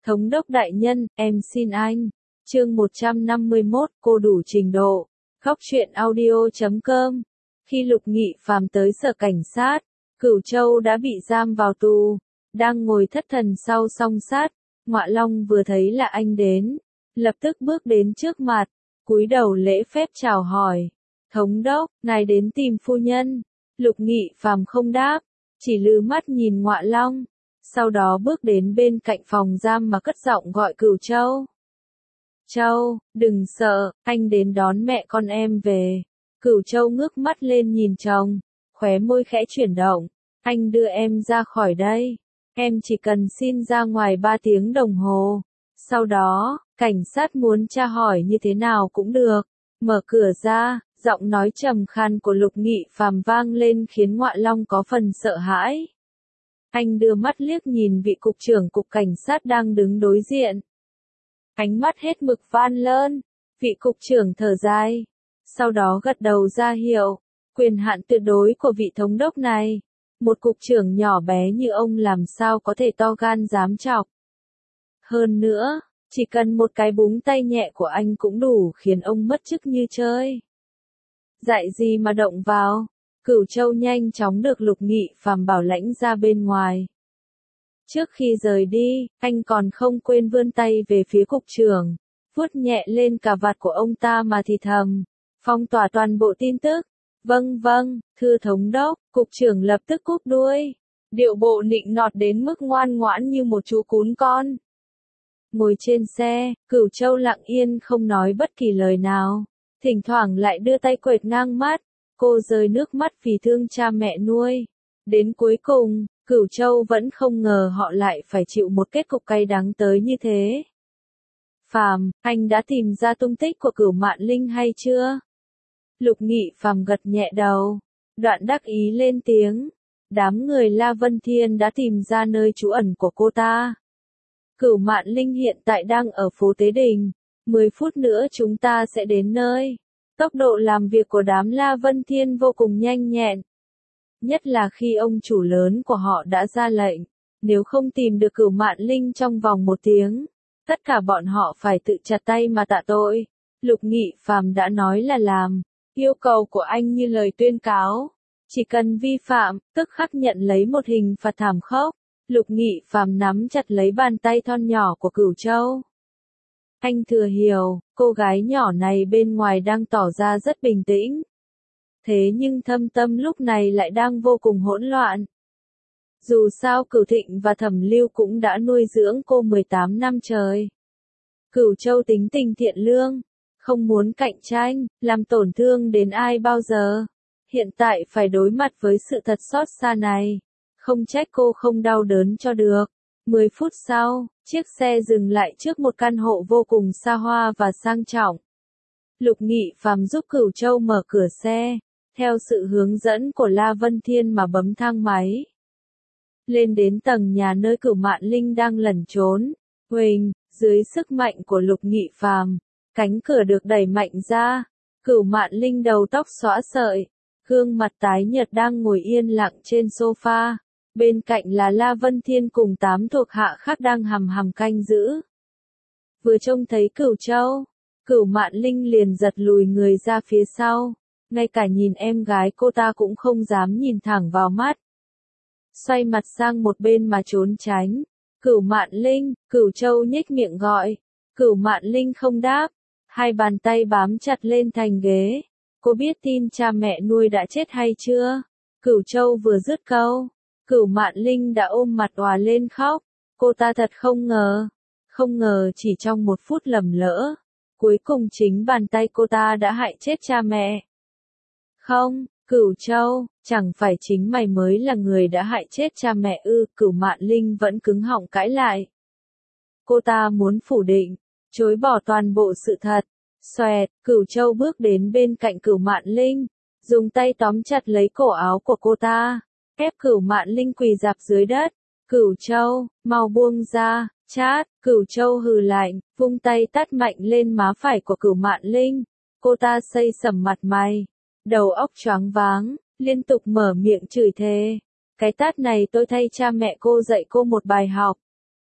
Thống đốc đại nhân, em xin anh. Chương 151, cô đủ trình độ. Khóc chuyện audio.com. Khi Lục Nghị Phàm tới sở cảnh sát, Cửu Châu đã bị giam vào tù, đang ngồi thất thần sau song sát. Ngọa Long vừa thấy là anh đến, lập tức bước đến trước mặt, cúi đầu lễ phép chào hỏi. Thống đốc, ngài đến tìm phu nhân. Lục Nghị Phàm không đáp, chỉ lừ mắt nhìn Ngọa Long, sau đó bước đến bên cạnh phòng giam mà cất giọng gọi Cửu Châu. Châu, đừng sợ, anh đến đón mẹ con em về. Cửu Châu ngước mắt lên nhìn chồng, khóe môi khẽ chuyển động. Anh đưa em ra khỏi đây. Em chỉ cần xin ra ngoài 3 tiếng đồng hồ. Sau đó, cảnh sát muốn tra hỏi như thế nào cũng được. Mở cửa ra, giọng nói trầm khan của Lục Nghị Phàm vang lên khiến Ngọa Long có phần sợ hãi. Anh đưa mắt liếc nhìn vị cục trưởng cục cảnh sát đang đứng đối diện. Ánh mắt hết mực van lơn, vị cục trưởng thở dài, sau đó gật đầu ra hiệu, quyền hạn tuyệt đối của vị thống đốc này. Một cục trưởng nhỏ bé như ông làm sao có thể to gan dám chọc. Hơn nữa, chỉ cần một cái búng tay nhẹ của anh cũng đủ khiến ông mất chức như chơi. Dạy gì mà động vào. Cửu Châu nhanh chóng được Lục Nghị Phàm bảo lãnh ra bên ngoài. Trước khi rời đi, anh còn không quên vươn tay về phía cục trưởng, vuốt nhẹ lên cà vạt của ông ta mà thì thầm, phong tỏa toàn bộ tin tức. Vâng vâng, thưa thống đốc. Cục trưởng lập tức cúp đuôi, điệu bộ nịnh nọt đến mức ngoan ngoãn như một chú cún con. Ngồi trên xe, Cửu Châu lặng yên không nói bất kỳ lời nào, thỉnh thoảng lại đưa tay quệt ngang mắt. Cô rơi nước mắt vì thương cha mẹ nuôi. Đến cuối cùng, Cửu Châu vẫn không ngờ họ lại phải chịu một kết cục cay đắng tới như thế. Phàm, anh đã tìm ra tung tích của Cửu Mạn Linh hay chưa? Lục Nghị Phàm gật nhẹ đầu, đoạn đắc ý lên tiếng. Đám người La Vân Thiên đã tìm ra nơi trú ẩn của cô ta. Cửu Mạn Linh hiện tại đang ở phố Tế Đình. 10 phút nữa chúng ta sẽ đến nơi. Tốc độ làm việc của đám La Vân Thiên vô cùng nhanh nhẹn. Nhất là khi ông chủ lớn của họ đã ra lệnh, nếu không tìm được Cửu Mạn Linh trong vòng 1 tiếng, tất cả bọn họ phải tự chặt tay mà tạ tội. Lục Nghị Phàm đã nói là làm, yêu cầu của anh như lời tuyên cáo. Chỉ cần vi phạm, tức khắc nhận lấy một hình phạt thảm khốc. Lục Nghị Phàm nắm chặt lấy bàn tay thon nhỏ của Cửu Châu. Anh thừa hiểu, cô gái nhỏ này bên ngoài đang tỏ ra rất bình tĩnh. Thế nhưng thâm tâm lúc này lại đang vô cùng hỗn loạn. Dù sao Cửu Thịnh và Thẩm Lưu cũng đã nuôi dưỡng cô 18 năm trời. Cửu Châu tính tình thiện lương, không muốn cạnh tranh, làm tổn thương đến ai bao giờ. Hiện tại phải đối mặt với sự thật xót xa này. Không trách cô không đau đớn cho được. 10 phút sau, chiếc xe dừng lại trước một căn hộ vô cùng xa hoa và sang trọng. Lục Nghị Phàm giúp Cửu Châu mở cửa xe, theo sự hướng dẫn của La Vân Thiên mà bấm thang máy. Lên đến tầng nhà nơi Cửu Mạn Linh đang lẩn trốn. Huỳnh, dưới sức mạnh của Lục Nghị Phàm, cánh cửa được đẩy mạnh ra. Cửu Mạn Linh đầu tóc xõa sợi, gương mặt tái nhợt đang ngồi yên lặng trên sofa. Bên cạnh là La Vân Thiên cùng 8 thuộc hạ khác đang hầm hầm canh giữ. Vừa trông thấy Cửu Châu, Cửu Mạn Linh liền giật lùi người ra phía sau. Ngay cả nhìn em gái cô ta cũng không dám nhìn thẳng vào mắt. Xoay mặt sang một bên mà trốn tránh. Cửu Mạn Linh, Cửu Châu nhếch miệng gọi. Cửu Mạn Linh không đáp. Hai bàn tay bám chặt lên thành ghế. Cô biết tin cha mẹ nuôi đã chết hay chưa? Cửu Châu vừa dứt câu, Cửu Mạn Linh đã ôm mặt òa lên khóc. Cô ta thật không ngờ chỉ trong 1 phút lầm lỡ, cuối cùng chính bàn tay cô ta đã hại chết cha mẹ. Không, Cửu Châu, chẳng phải chính mày mới là người đã hại chết cha mẹ ư? Cửu Mạn Linh vẫn cứng họng cãi lại. Cô ta muốn phủ định, chối bỏ toàn bộ sự thật. Xoẹt, Cửu Châu bước đến bên cạnh Cửu Mạn Linh, dùng tay tóm chặt lấy cổ áo của cô ta, ép Cửu Mạn Linh quỳ rạp dưới đất. Cửu Châu, mau buông ra. Chát, Cửu Châu hừ lạnh, vung tay tát mạnh lên má phải của Cửu Mạn Linh. Cô ta xây sẩm mặt mày, đầu óc choáng váng, liên tục mở miệng chửi thề. Cái tát này tôi thay cha mẹ cô dạy cô một bài học.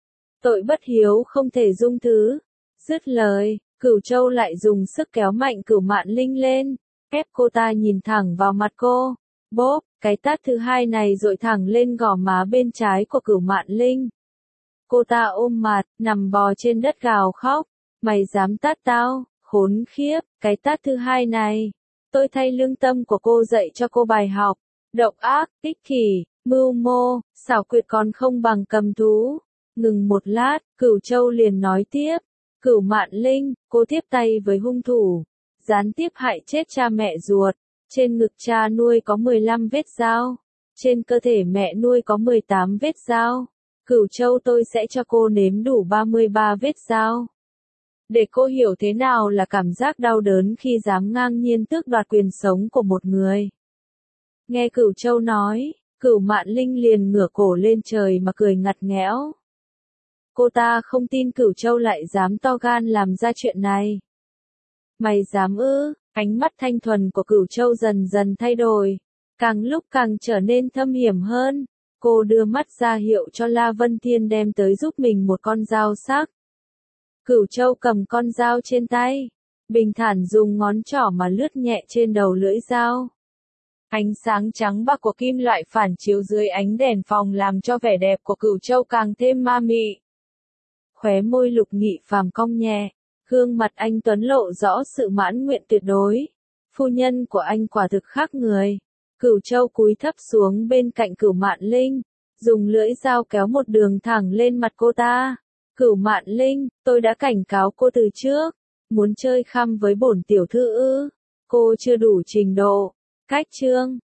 Tội bất hiếu không thể dung thứ. Dứt lời, Cửu Châu lại dùng sức kéo mạnh Cửu Mạn Linh lên, ép cô ta nhìn thẳng vào mặt cô. Bốp, cái tát thứ hai này dội thẳng lên gò má bên trái của Cửu Mạn Linh. Cô ta ôm mặt, nằm bò trên đất gào khóc. Mày dám tát tao, khốn khiếp, cái tát thứ hai này. Tôi thay lương tâm của cô dạy cho cô bài học. Độc ác, ích kỷ, mưu mô, xảo quyệt còn không bằng cầm thú. Ngừng một lát, Cửu Châu liền nói tiếp. Cửu Mạn Linh, cô tiếp tay với hung thủ, gián tiếp hại chết cha mẹ ruột. Trên ngực cha nuôi có 15 vết dao. Trên cơ thể mẹ nuôi có 18 vết dao. Cửu Châu tôi sẽ cho cô nếm đủ 33 vết dao. Để cô hiểu thế nào là cảm giác đau đớn khi dám ngang nhiên tước đoạt quyền sống của một người. Nghe Cửu Châu nói, Cửu Mạn Linh liền ngửa cổ lên trời mà cười ngặt nghẽo. Cô ta không tin Cửu Châu lại dám to gan làm ra chuyện này. Mày dám ư? Ánh mắt thanh thuần của Cửu Châu dần dần thay đổi, càng lúc càng trở nên thâm hiểm hơn. Cô đưa mắt ra hiệu cho La Vân Thiên đem tới giúp mình một con dao sắc. Cửu Châu cầm con dao trên tay, bình thản dùng ngón trỏ mà lướt nhẹ trên đầu lưỡi dao. Ánh sáng trắng bạc của kim loại phản chiếu dưới ánh đèn phòng làm cho vẻ đẹp của Cửu Châu càng thêm ma mị. Khóe môi Lục Nghị Phàm cong nhẹ, gương mặt anh tuấn lộ rõ sự mãn nguyện tuyệt đối. Phu nhân của anh quả thực khác người. Cửu Châu cúi thấp xuống bên cạnh Cửu Mạn Linh, dùng lưỡi dao kéo một đường thẳng lên mặt cô ta. Cửu Mạn Linh, tôi đã cảnh cáo cô từ trước, muốn chơi khăm với bổn tiểu thư ư? Cô chưa đủ trình độ. Cách chương